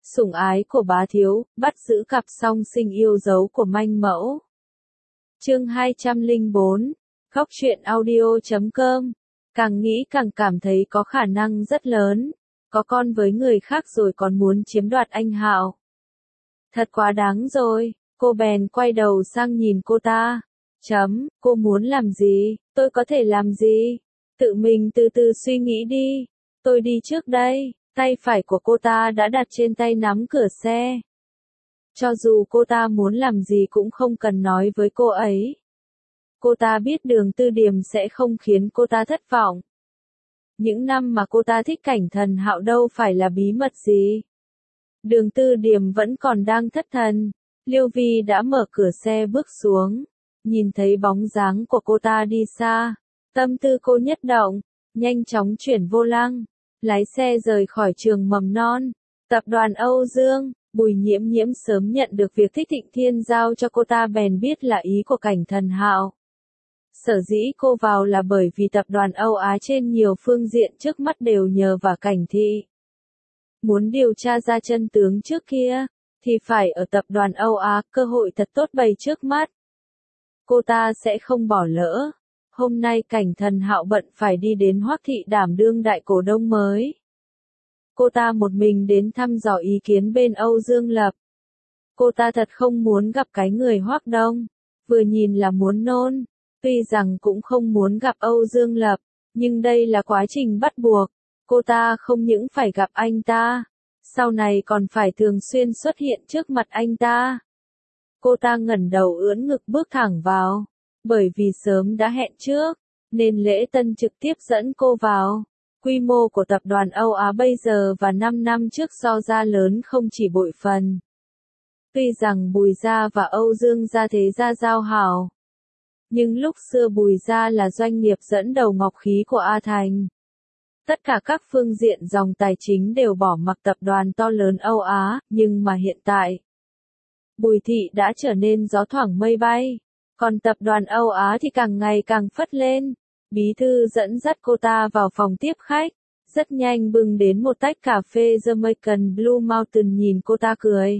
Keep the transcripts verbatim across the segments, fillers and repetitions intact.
Sủng ái của bá thiếu, bắt giữ cặp song sinh yêu dấu của manh mẫu. Chương hai trăm lẻ bốn, Góc truyện audio chấm com. Càng nghĩ càng cảm thấy có khả năng rất lớn, có con với người khác rồi còn muốn chiếm đoạt anh Hạo. Thật quá đáng rồi, cô bèn quay đầu sang nhìn cô ta. Chấm, cô muốn làm gì, tôi có thể làm gì? Tự mình từ từ suy nghĩ đi, tôi đi trước đây. Tay phải của cô ta đã đặt trên tay nắm cửa xe. Cho dù cô ta muốn làm gì cũng không cần nói với cô ấy. Cô ta biết Đường Tư Điềm sẽ không khiến cô ta thất vọng. Những năm mà cô ta thích Cảnh Thần Hạo đâu phải là bí mật gì. Đường Tư Điềm vẫn còn đang thất thần. Liêu Vi đã mở cửa xe bước xuống. Nhìn thấy bóng dáng của cô ta đi xa. Tâm tư cô nhất động, nhanh chóng chuyển vô lăng. Lái xe rời khỏi trường mầm non. Tập đoàn Âu Dương, Bùi Nhiễm Nhiễm sớm nhận được việc Thích Thịnh Thiên giao cho cô ta bèn biết là ý của Cảnh Thần Hạo. Sở dĩ cô vào là bởi vì tập đoàn Âu Á trên nhiều phương diện trước mắt đều nhờ vào Cảnh Thị. Muốn điều tra ra chân tướng trước kia, thì phải ở tập đoàn Âu Á, cơ hội thật tốt bày trước mắt. Cô ta sẽ không bỏ lỡ. Hôm nay Cảnh Thần Hạo bận phải đi đến Hoắc Thị đảm đương đại cổ đông mới. Cô ta một mình đến thăm dò ý kiến bên Âu Dương Lập. Cô ta thật không muốn gặp cái người Hoắc Đông, vừa nhìn là muốn nôn. Tuy rằng cũng không muốn gặp Âu Dương Lập, nhưng đây là quá trình bắt buộc. Cô ta không những phải gặp anh ta, sau này còn phải thường xuyên xuất hiện trước mặt anh ta. Cô ta ngẩng đầu ưỡn ngực bước thẳng vào. Bởi vì sớm đã hẹn trước, nên Lễ Tân trực tiếp dẫn cô vào. Quy mô của tập đoàn Âu Á bây giờ và năm năm trước so ra lớn không chỉ bội phần. Tuy rằng Bùi Gia và Âu Dương Gia thế gia giao hảo, nhưng lúc xưa Bùi Gia là doanh nghiệp dẫn đầu ngọc khí của A Thành. Tất cả các phương diện dòng tài chính đều bỏ mặc tập đoàn to lớn Âu Á, nhưng mà hiện tại, Bùi Thị đã trở nên gió thoảng mây bay. Còn tập đoàn Âu Á thì càng ngày càng phất lên. Bí thư dẫn dắt cô ta vào phòng tiếp khách. Rất nhanh bưng đến một tách cà phê Jamaican Blue Mountain nhìn cô ta cười.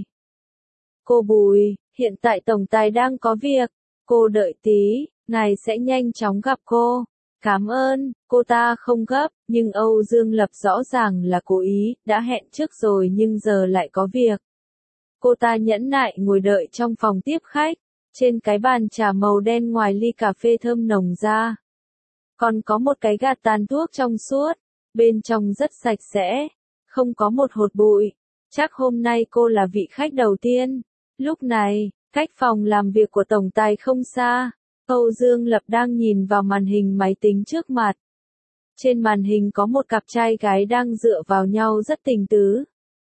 Cô Bùi, hiện tại tổng tài đang có việc. Cô đợi tí, ngài sẽ nhanh chóng gặp cô. Cảm ơn, cô ta không gấp, nhưng Âu Dương Lập rõ ràng là cố ý, đã hẹn trước rồi nhưng giờ lại có việc. Cô ta nhẫn nại ngồi đợi trong phòng tiếp khách. Trên cái bàn trà màu đen ngoài ly cà phê thơm nồng ra. Còn có một cái gạt tàn thuốc trong suốt. Bên trong rất sạch sẽ. Không có một hột bụi. Chắc hôm nay cô là vị khách đầu tiên. Lúc này, cách phòng làm việc của tổng tài không xa. Âu Dương Lập đang nhìn vào màn hình máy tính trước mặt. Trên màn hình có một cặp trai gái đang dựa vào nhau rất tình tứ.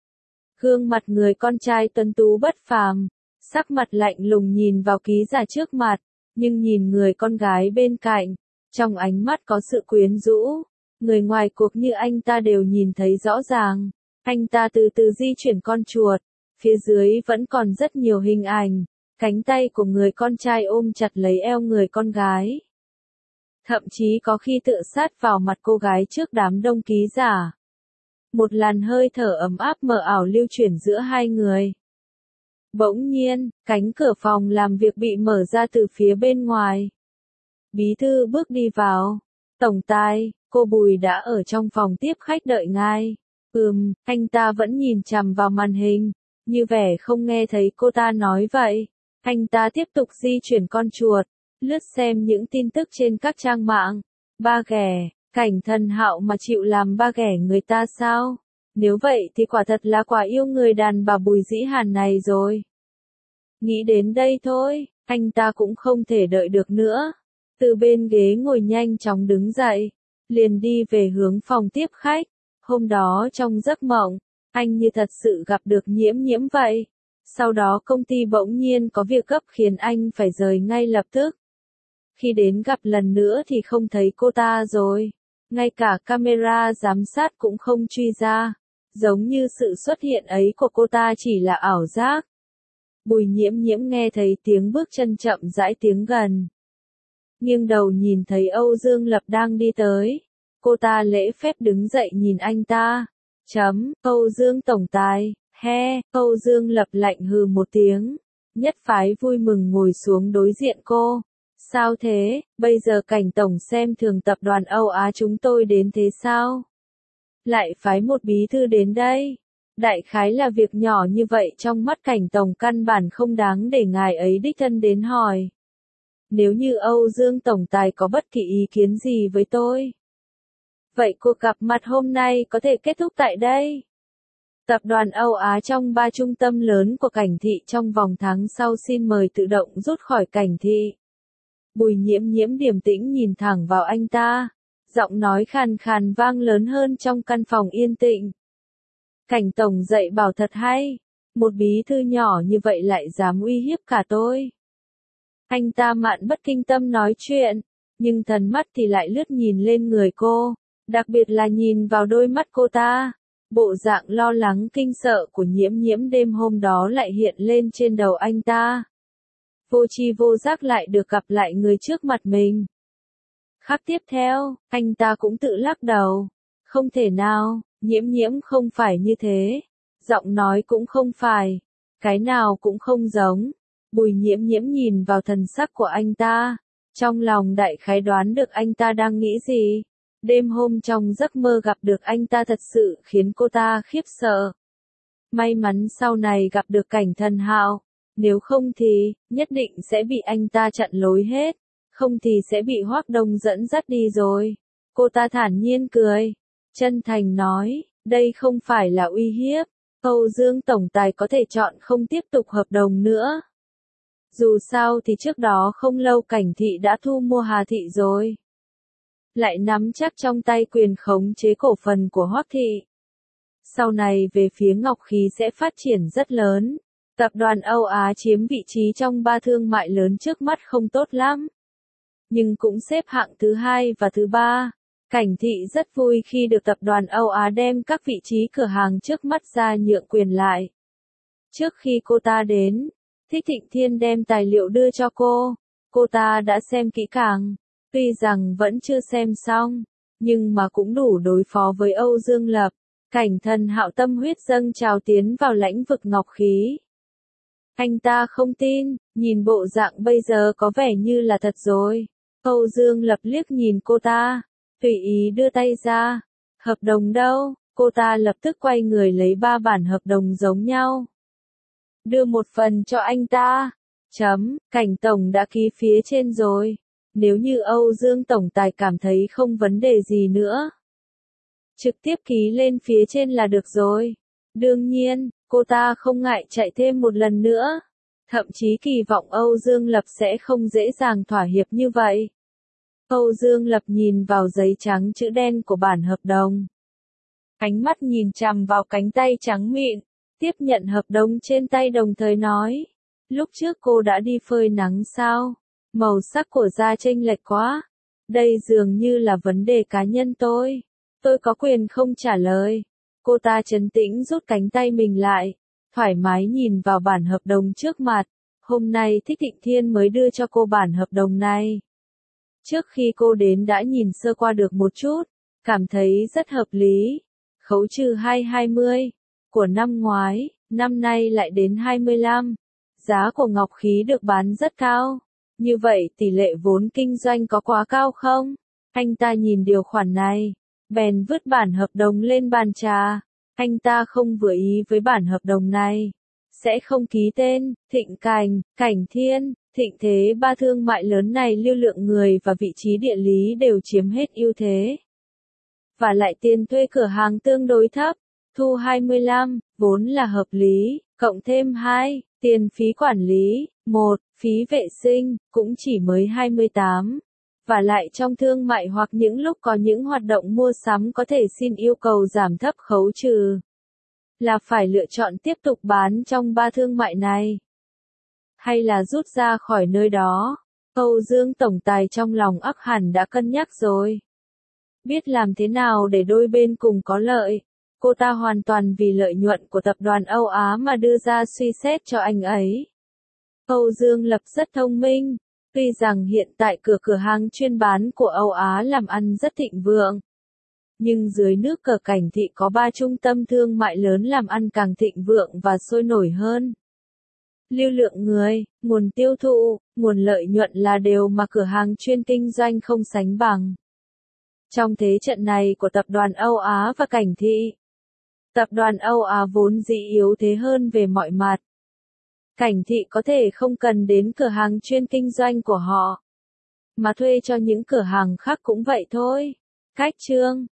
Gương mặt người con trai tuấn tú bất phàm. Sắc mặt lạnh lùng nhìn vào ký giả trước mặt, nhưng nhìn người con gái bên cạnh, trong ánh mắt có sự quyến rũ. Người ngoài cuộc như anh ta đều nhìn thấy rõ ràng. Anh ta từ từ di chuyển con chuột, phía dưới vẫn còn rất nhiều hình ảnh. Cánh tay của người con trai ôm chặt lấy eo người con gái. Thậm chí có khi tựa sát vào mặt cô gái trước đám đông ký giả. Một làn hơi thở ấm áp mờ ảo lưu chuyển giữa hai người. Bỗng nhiên, cánh cửa phòng làm việc bị mở ra từ phía bên ngoài. Bí thư bước đi vào. Tổng tài, cô Bùi đã ở trong phòng tiếp khách đợi ngài. Ừm, anh ta vẫn nhìn chằm vào màn hình, như vẻ không nghe thấy cô ta nói vậy. Anh ta tiếp tục di chuyển con chuột, lướt xem những tin tức trên các trang mạng. Ba ghẻ, Cảnh Thần Hạo mà chịu làm ba ghẻ người ta sao? Nếu vậy thì quả thật là quả yêu người đàn bà Bùi Dĩ Hàn này rồi. Nghĩ đến đây thôi, anh ta cũng không thể đợi được nữa. Từ bên ghế ngồi nhanh chóng đứng dậy, liền đi về hướng phòng tiếp khách. Hôm đó trong giấc mộng, anh như thật sự gặp được Nhiễm Nhiễm vậy. Sau đó công ty bỗng nhiên có việc gấp khiến anh phải rời ngay lập tức. Khi đến gặp lần nữa thì không thấy cô ta rồi. Ngay cả camera giám sát cũng không truy ra. Giống như sự xuất hiện ấy của cô ta chỉ là ảo giác. Bùi Nhiễm Nhiễm nghe thấy tiếng bước chân chậm rãi tiến gần. Nghiêng đầu nhìn thấy Âu Dương Lập đang đi tới. Cô ta lễ phép đứng dậy nhìn anh ta. Chấm, Âu Dương tổng tài, He, Âu Dương Lập lạnh hừ một tiếng. Nhất phái vui mừng ngồi xuống đối diện cô. Sao thế, bây giờ Cảnh tổng xem thường tập đoàn Âu Á chúng tôi đến thế sao? Lại phái một bí thư đến đây. Đại khái là việc nhỏ như vậy trong mắt Cảnh tổng căn bản không đáng để ngài ấy đích thân đến hỏi. Nếu như Âu Dương tổng tài có bất kỳ ý kiến gì với tôi, vậy cuộc gặp mặt hôm nay có thể kết thúc tại đây. Tập đoàn Âu Á trong ba trung tâm lớn của Cảnh thị trong vòng tháng sau xin mời tự động rút khỏi Cảnh thị. Bùi Nhiễm Nhiễm điềm tĩnh nhìn thẳng vào anh ta, giọng nói khàn khàn vang lớn hơn trong căn phòng yên tĩnh. Cảnh tổng dạy bảo thật hay, một bí thư nhỏ như vậy lại dám uy hiếp cả tôi. Anh ta mạn bất kinh tâm nói chuyện, nhưng thần mắt thì lại lướt nhìn lên người cô, đặc biệt là nhìn vào đôi mắt cô ta. Bộ dạng lo lắng kinh sợ của Nhiễm Nhiễm đêm hôm đó lại hiện lên trên đầu anh ta. Vô tri vô giác lại được gặp lại người trước mặt mình. Khắc tiếp theo, anh ta cũng tự lắc đầu. Không thể nào, Nhiễm Nhiễm không phải như thế. Giọng nói cũng không phải. Cái nào cũng không giống. Bùi Nhiễm Nhiễm nhìn vào thần sắc của anh ta. Trong lòng đại khái đoán được anh ta đang nghĩ gì. Đêm hôm trong giấc mơ gặp được anh ta thật sự khiến cô ta khiếp sợ. May mắn sau này gặp được Cảnh Thần Hạo. Nếu không thì, nhất định sẽ bị anh ta chặn lối hết. Không thì sẽ bị Hoác Đông dẫn dắt đi rồi. Cô ta thản nhiên cười. Chân thành nói, đây không phải là uy hiếp. Âu Dương tổng tài có thể chọn không tiếp tục hợp đồng nữa. Dù sao thì trước đó không lâu Cảnh thị đã thu mua Hà thị rồi. Lại nắm chắc trong tay quyền khống chế cổ phần của Hoác thị. Sau này về phía Ngọc Khí sẽ phát triển rất lớn. Tập đoàn Âu Á chiếm vị trí trong ba thương mại lớn trước mắt không tốt lắm. Nhưng cũng xếp hạng thứ hai và thứ ba. Cảnh thị rất vui khi được tập đoàn Âu Á đem các vị trí cửa hàng trước mắt ra nhượng quyền lại. Trước khi cô ta đến, Thích Thịnh Thiên đem tài liệu đưa cho cô. Cô ta đã xem kỹ càng. Tuy rằng vẫn chưa xem xong, nhưng mà cũng đủ đối phó với Âu Dương Lập. Cảnh Thần Hạo tâm huyết dâng trào tiến vào lãnh vực Ngọc Khí. Anh ta không tin, nhìn bộ dạng bây giờ có vẻ như là thật rồi. Âu Dương Lập liếc nhìn cô ta, tùy ý đưa tay ra. Hợp đồng đâu? Cô ta lập tức quay người lấy ba bản hợp đồng giống nhau. Đưa một phần cho anh ta. Chấm, Cảnh tổng đã ký phía trên rồi. Nếu như Âu Dương tổng tài cảm thấy không vấn đề gì nữa, trực tiếp ký lên phía trên là được rồi. Đương nhiên, cô ta không ngại chạy thêm một lần nữa. Thậm chí kỳ vọng Âu Dương Lập sẽ không dễ dàng thỏa hiệp như vậy. Âu Dương Lập nhìn vào giấy trắng chữ đen của bản hợp đồng. Ánh mắt nhìn chằm vào cánh tay trắng mịn, tiếp nhận hợp đồng trên tay đồng thời nói. Lúc trước cô đã đi phơi nắng sao? Màu sắc của da chênh lệch quá. Đây dường như là vấn đề cá nhân tôi. Tôi có quyền không trả lời. Cô ta trấn tĩnh rút cánh tay mình lại, thoải mái nhìn vào bản hợp đồng trước mặt. Hôm nay Thích Thịnh Thiên mới đưa cho cô bản hợp đồng này. Trước khi cô đến đã nhìn sơ qua được một chút, cảm thấy rất hợp lý. Khấu trừ hai hai mươi của năm ngoái, năm nay lại đến hai mươi lăm. Giá của Ngọc Khí được bán rất cao. Như vậy tỷ lệ vốn kinh doanh có quá cao không? Anh ta nhìn điều khoản này, bèn vứt bản hợp đồng lên bàn trà. Anh ta không vừa ý với bản hợp đồng này. Sẽ không ký tên. Thịnh Cảnh, Cảnh Thiên, Thịnh Thế ba thương mại lớn này lưu lượng người và vị trí địa lý đều chiếm hết ưu thế. Và lại tiền thuê cửa hàng tương đối thấp, thu hai mươi lăm, vốn là hợp lý, cộng thêm hai, tiền phí quản lý, một, phí vệ sinh, cũng chỉ mới hai mươi tám. Và lại trong thương mại hoặc những lúc có những hoạt động mua sắm có thể xin yêu cầu giảm thấp khấu trừ. Là phải lựa chọn tiếp tục bán trong ba thương mại này. Hay là rút ra khỏi nơi đó. Âu Dương tổng tài trong lòng ắt hẳn đã cân nhắc rồi. Biết làm thế nào để đôi bên cùng có lợi. Cô ta hoàn toàn vì lợi nhuận của tập đoàn Âu Á mà đưa ra suy xét cho anh ấy. Âu Dương Lập rất thông minh. Tuy rằng hiện tại cửa cửa hàng chuyên bán của Âu Á làm ăn rất thịnh vượng. Nhưng dưới nước cờ Cảnh Thị có ba trung tâm thương mại lớn làm ăn càng thịnh vượng và sôi nổi hơn. Lưu lượng người, nguồn tiêu thụ, nguồn lợi nhuận là điều mà cửa hàng chuyên kinh doanh không sánh bằng. Trong thế trận này của tập đoàn Âu Á và Cảnh Thị, tập đoàn Âu Á vốn dĩ yếu thế hơn về mọi mặt. Cảnh Thị có thể không cần đến cửa hàng chuyên kinh doanh của họ, mà thuê cho những cửa hàng khác cũng vậy thôi. Cách chương